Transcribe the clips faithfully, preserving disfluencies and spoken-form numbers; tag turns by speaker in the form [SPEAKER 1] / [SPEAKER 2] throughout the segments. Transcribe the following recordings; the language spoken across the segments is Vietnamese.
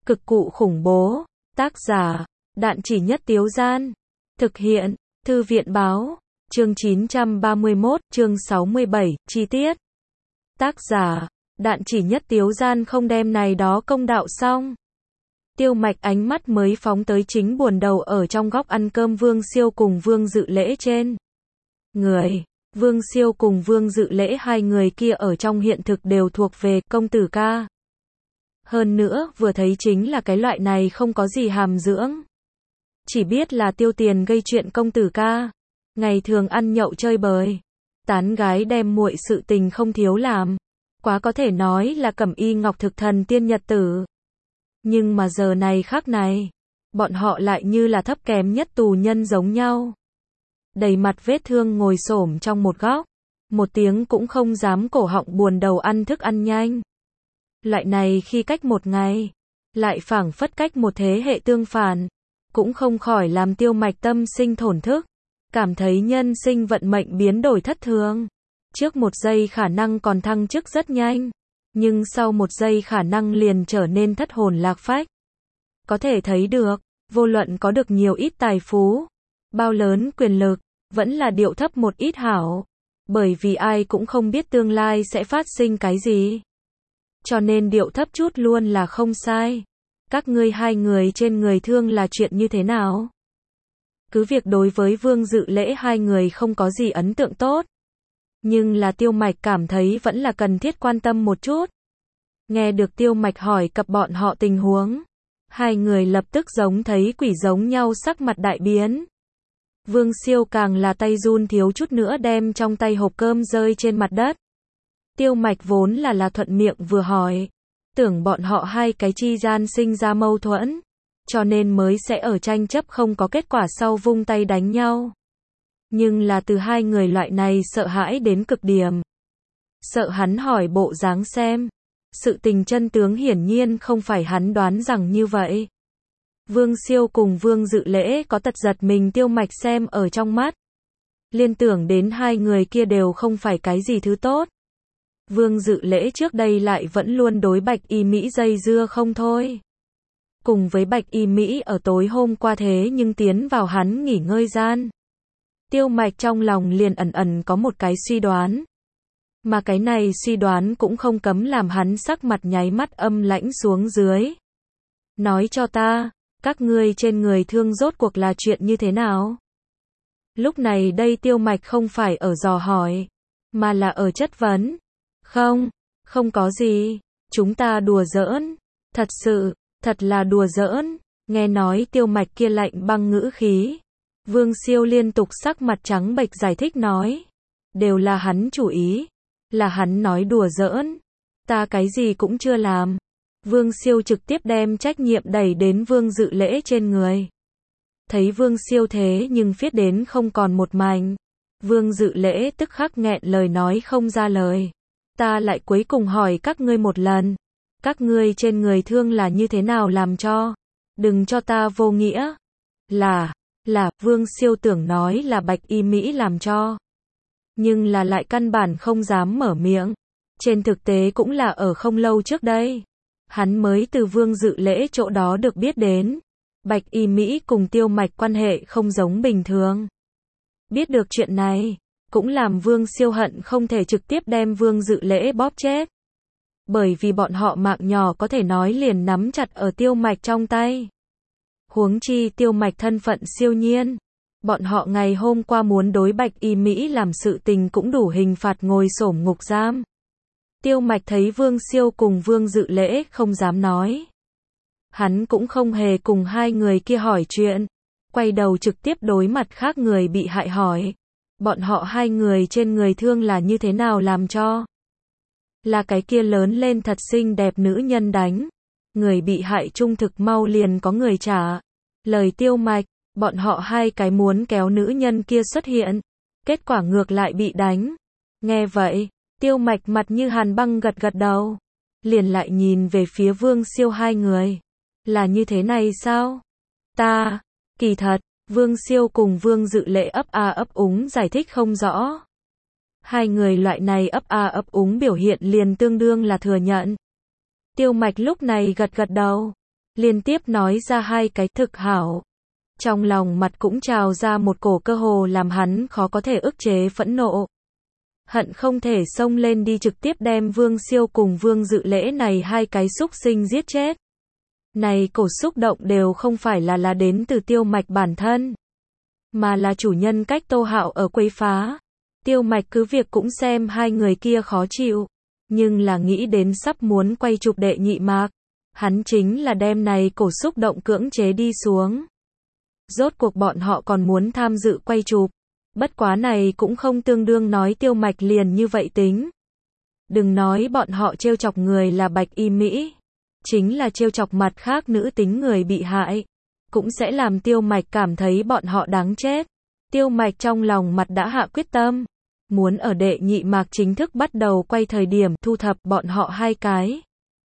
[SPEAKER 1] Cực cụ khủng bố. Tác giả, Đạn Chỉ Nhất Tiếu Gian. Thực hiện, Thư viện Báo. Chương chín trăm ba mươi mốt, chương sáu mươi bảy, chi tiết. Tác giả, Đạn Chỉ Nhất Tiếu Gian không đem này đó công đạo xong. Tiêu Mạch ánh mắt mới phóng tới chính buồn đầu ở trong góc ăn cơm Vương Siêu cùng Vương Dự Lễ trên người. Vương Siêu cùng Vương Dự Lễ hai người kia ở trong hiện thực đều thuộc về công tử ca. Hơn nữa, vừa thấy chính là cái loại này không có gì hàm dưỡng. Chỉ biết là tiêu tiền gây chuyện công tử ca. Ngày thường ăn nhậu chơi bời. Tán gái đem muội sự tình không thiếu làm. Quá có thể nói là Cẩm Y Ngọc Thực Thần tiên nhật tử. Nhưng mà giờ này khắc này, bọn họ lại như là thấp kém nhất tù nhân giống nhau. Đầy mặt vết thương ngồi xổm trong một góc. Một tiếng cũng không dám cổ họng buồn đầu ăn thức ăn nhanh. Loại này khi cách một ngày, lại phảng phất cách một thế hệ tương phản, cũng không khỏi làm Tiêu Mạch tâm sinh thổn thức, cảm thấy nhân sinh vận mệnh biến đổi thất thường. Trước một giây khả năng còn thăng chức rất nhanh, nhưng sau một giây khả năng liền trở nên thất hồn lạc phách. Có thể thấy được, vô luận có được nhiều ít tài phú, bao lớn quyền lực, vẫn là điệu thấp một ít hảo, bởi vì ai cũng không biết tương lai sẽ phát sinh cái gì. Cho nên điệu thấp chút luôn là không sai. Các ngươi hai người trên người thương là chuyện như thế nào? Cứ việc đối với Vương Dự Lễ hai người không có gì ấn tượng tốt. Nhưng là Tiêu Mạch cảm thấy vẫn là cần thiết quan tâm một chút. Nghe được Tiêu Mạch hỏi cập bọn họ tình huống. Hai người lập tức giống thấy quỷ giống nhau sắc mặt đại biến. Vương Siêu càng là tay run thiếu chút nữa đem trong tay hộp cơm rơi trên mặt đất. Tiêu Mạch vốn là là thuận miệng vừa hỏi. Tưởng bọn họ hai cái chi gian sinh ra mâu thuẫn. Cho nên mới sẽ ở tranh chấp không có kết quả sau vung tay đánh nhau. Nhưng là từ hai người loại này sợ hãi đến cực điểm. Sợ hắn hỏi bộ dáng xem. Sự tình chân tướng hiển nhiên không phải hắn đoán rằng như vậy. Vương Siêu cùng Vương Dự Lễ có tật giật mình Tiêu Mạch xem ở trong mắt. Liên tưởng đến hai người kia đều không phải cái gì thứ tốt. Vương Dự Lễ trước đây lại vẫn luôn đối Bạch Y Mỹ dây dưa không thôi. Cùng với Bạch Y Mỹ ở tối hôm qua thế nhưng tiến vào hắn nghỉ ngơi gian. Tiêu Mạch trong lòng liền ẩn ẩn có một cái suy đoán. Mà cái này suy đoán cũng không cấm làm hắn sắc mặt nháy mắt âm lãnh xuống dưới. Nói cho ta, các ngươi trên người thương rốt cuộc là chuyện như thế nào? Lúc này đây Tiêu Mạch không phải ở dò hỏi, mà là ở chất vấn. Không, không có gì, chúng ta đùa giỡn, thật sự, thật là đùa giỡn. Nghe nói Tiêu Mạch kia lạnh băng ngữ khí. Vương Siêu liên tục sắc mặt trắng bệch giải thích nói. Đều là hắn chủ ý, là hắn nói đùa giỡn, ta cái gì cũng chưa làm. Vương Siêu trực tiếp đem trách nhiệm đẩy đến Vương Dự Lễ trên người. Thấy Vương Siêu thế nhưng viết đến không còn một mảnh. Vương Dự Lễ tức khắc nghẹn lời nói không ra lời. Ta lại cuối cùng hỏi các ngươi một lần. Các ngươi trên người thương là như thế nào làm cho? Đừng cho ta vô nghĩa. Là, là, Vương Siêu tưởng nói là Bạch Y Mỹ làm cho. Nhưng là lại căn bản không dám mở miệng. Trên thực tế cũng là ở không lâu trước đây. Hắn mới từ Vương Dự Lễ chỗ đó được biết đến. Bạch Y Mỹ cùng Tiêu Mạch quan hệ không giống bình thường. Biết được chuyện này, cũng làm Vương Siêu hận không thể trực tiếp đem Vương Dự Lễ bóp chết. Bởi vì bọn họ mạng nhỏ có thể nói liền nắm chặt ở Tiêu Mạch trong tay. Huống chi Tiêu Mạch thân phận siêu nhiên. Bọn họ ngày hôm qua muốn đối Bạch Y Mỹ làm sự tình cũng đủ hình phạt ngồi xổm ngục giam. Tiêu Mạch thấy Vương Siêu cùng Vương Dự Lễ không dám nói. Hắn cũng không hề cùng hai người kia hỏi chuyện. Quay đầu trực tiếp đối mặt khác người bị hại hỏi. Bọn họ hai người trên người thương là như thế nào làm cho? Là cái kia lớn lên thật xinh đẹp nữ nhân đánh. Người bị hại trung thực mau liền có người trả. Lời Tiêu Mạch, bọn họ hai cái muốn kéo nữ nhân kia xuất hiện. Kết quả ngược lại bị đánh. Nghe vậy, Tiêu Mạch mặt như hàn băng gật gật đầu. Liền lại nhìn về phía Vương Siêu hai người. Là như thế này sao? Ta, kỳ thật, Vương Siêu cùng Vương Dự Lễ ấp a ấp úng giải thích không rõ. Hai người loại này ấp a ấp úng biểu hiện liền tương đương là thừa nhận. Tiêu Mạch lúc này gật gật đầu. liên tiếp nói ra hai cái thực hảo. Trong lòng mặt cũng trào ra một cổ cơ hồ làm hắn khó có thể ức chế phẫn nộ. Hận không thể xông lên đi trực tiếp đem Vương Siêu cùng Vương Dự Lễ này hai cái xúc sinh giết chết. Này cổ xúc động đều không phải là là đến từ Tiêu Mạch bản thân, mà là chủ nhân cách Tô Hạo ở quấy phá. Tiêu Mạch cứ việc cũng xem hai người kia khó chịu, nhưng là nghĩ đến sắp muốn quay chụp đệ nhị mạc, hắn chính là đem này cổ xúc động cưỡng chế đi xuống. Rốt cuộc bọn họ còn muốn tham dự quay chụp, bất quá này cũng không tương đương nói Tiêu Mạch liền như vậy tính. Đừng nói bọn họ trêu chọc người là Bạch Y Mỹ, chính là trêu chọc mặt khác nữ tính người bị hại, cũng sẽ làm Tiêu Mạch cảm thấy bọn họ đáng chết. Tiêu Mạch trong lòng mặt đã hạ quyết tâm, muốn ở đệ nhị mạc chính thức bắt đầu quay thời điểm thu thập bọn họ hai cái.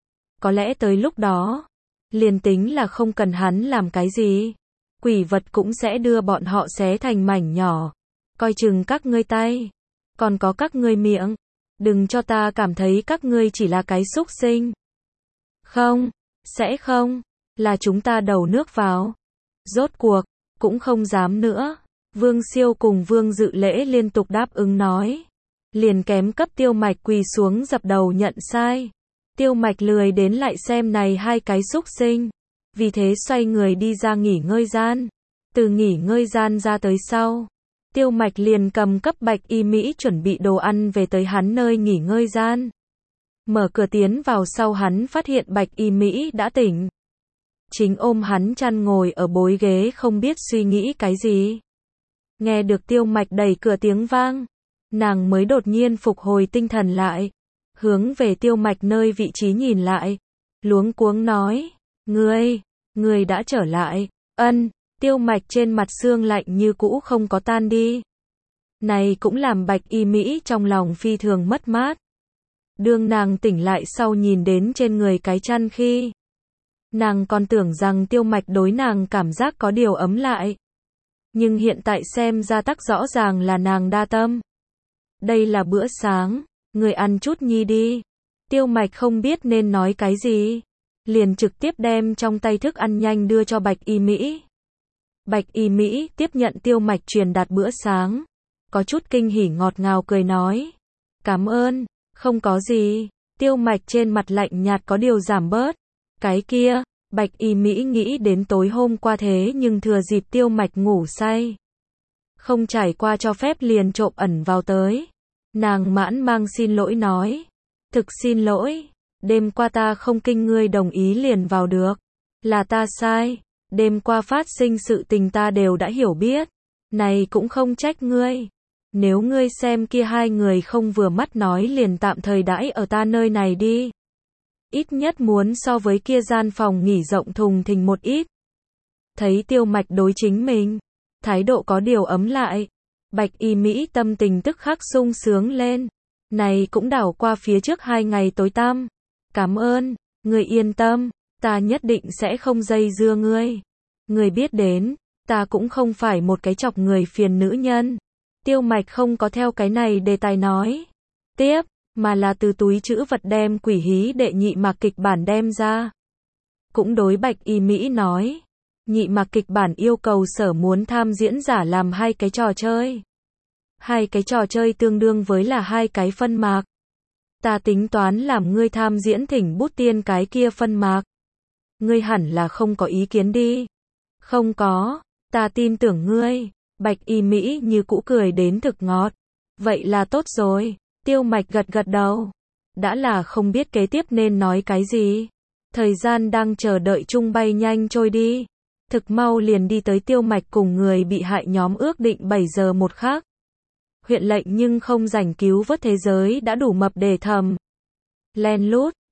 [SPEAKER 1] Có lẽ tới lúc đó, liền tính là không cần hắn làm cái gì, quỷ vật cũng sẽ đưa bọn họ xé thành mảnh nhỏ. Coi chừng các ngươi tay, còn có các ngươi miệng, đừng cho ta cảm thấy các ngươi chỉ là cái xúc sinh. Không, sẽ không, là chúng ta đầu nước vào. Rốt cuộc, cũng không dám nữa. Vương Siêu cùng Vương Dự Lễ liên tục đáp ứng nói. Liền kém cấp Tiêu Mạch quỳ xuống dập đầu nhận sai. Tiêu Mạch lười đến lại xem này hai cái xúc sinh. Vì thế xoay người đi ra nghỉ ngơi gian. Từ nghỉ ngơi gian ra tới sau, Tiêu Mạch liền cầm cấp Bạch Y Mỹ chuẩn bị đồ ăn về tới hắn nơi nghỉ ngơi gian. Mở cửa tiến vào sau hắn phát hiện Bạch Y Mỹ đã tỉnh. Chính ôm hắn chăn ngồi ở bối ghế không biết suy nghĩ cái gì. Nghe được Tiêu Mạch đẩy cửa tiếng vang, nàng mới đột nhiên phục hồi tinh thần lại. Hướng về Tiêu Mạch nơi vị trí nhìn lại. Luống cuống nói, ngươi, ngươi đã trở lại. Ân, Tiêu Mạch trên mặt xương lạnh như cũ không có tan đi. Này cũng làm Bạch Y Mỹ trong lòng phi thường mất mát. Đương nàng tỉnh lại sau nhìn đến trên người cái chăn khi, nàng còn tưởng rằng Tiêu Mạch đối nàng cảm giác có điều ấm lại. Nhưng hiện tại xem ra tắc rõ ràng là nàng đa tâm. Đây là bữa sáng, người ăn chút nhi đi. Tiêu Mạch không biết nên nói cái gì, liền trực tiếp đem trong tay thức ăn nhanh đưa cho Bạch Y Mỹ. Bạch Y Mỹ tiếp nhận Tiêu Mạch truyền đạt bữa sáng, có chút kinh hỉ ngọt ngào cười nói, cảm ơn, không có gì. Tiêu Mạch trên mặt lạnh nhạt có điều giảm bớt. Cái kia, Bạch Y Mỹ nghĩ đến tối hôm qua thế nhưng thừa dịp Tiêu Mạch ngủ say, không trải qua cho phép liền trộm ẩn vào tới. Nàng mãn mang xin lỗi nói, thực xin lỗi, đêm qua ta không kinh ngươi đồng ý liền vào được, là ta sai, đêm qua phát sinh sự tình ta đều đã hiểu biết, này cũng không trách ngươi. Nếu ngươi xem kia hai người không vừa mắt nói liền tạm thời đãi ở ta nơi này đi. Ít nhất muốn so với kia gian phòng nghỉ rộng thùng thình một ít. Thấy Tiêu Mạch đối chính mình, thái độ có điều ấm lại. Bạch Y Mỹ tâm tình tức khắc sung sướng lên. Này cũng đảo qua phía trước hai ngày tối tăm. Cảm ơn, ngươi yên tâm, ta nhất định sẽ không dây dưa ngươi. Ngươi biết đến, ta cũng không phải một cái chọc người phiền nữ nhân. Tiêu Mạch không có theo cái này đề tài nói tiếp, mà là từ túi trữ vật đem Quỷ Hí đệ nhị mạc kịch bản đem ra. Cũng đối Bạch Y Mỹ nói, nhị mạc kịch bản yêu cầu sở muốn tham diễn giả làm hai cái trò chơi. Hai cái trò chơi tương đương với là hai cái phân mạc. Ta tính toán làm ngươi tham diễn Thỉnh Bút Tiên cái kia phân mạc. Ngươi hẳn là không có ý kiến đi. Không có, ta tin tưởng ngươi. Bạch Y Mỹ như cũ cười đến thực ngọt. Vậy là tốt rồi. Tiêu Mạch gật gật đầu. Đã là không biết kế tiếp nên nói cái gì. Thời gian đang chờ đợi chung bay nhanh trôi đi. Thực mau liền đi tới Tiêu Mạch cùng người bị hại nhóm ước định bảy giờ một khắc. Huyện lệnh nhưng không rảnh cứu vớt thế giới đã đủ mập để thầm. Len lút,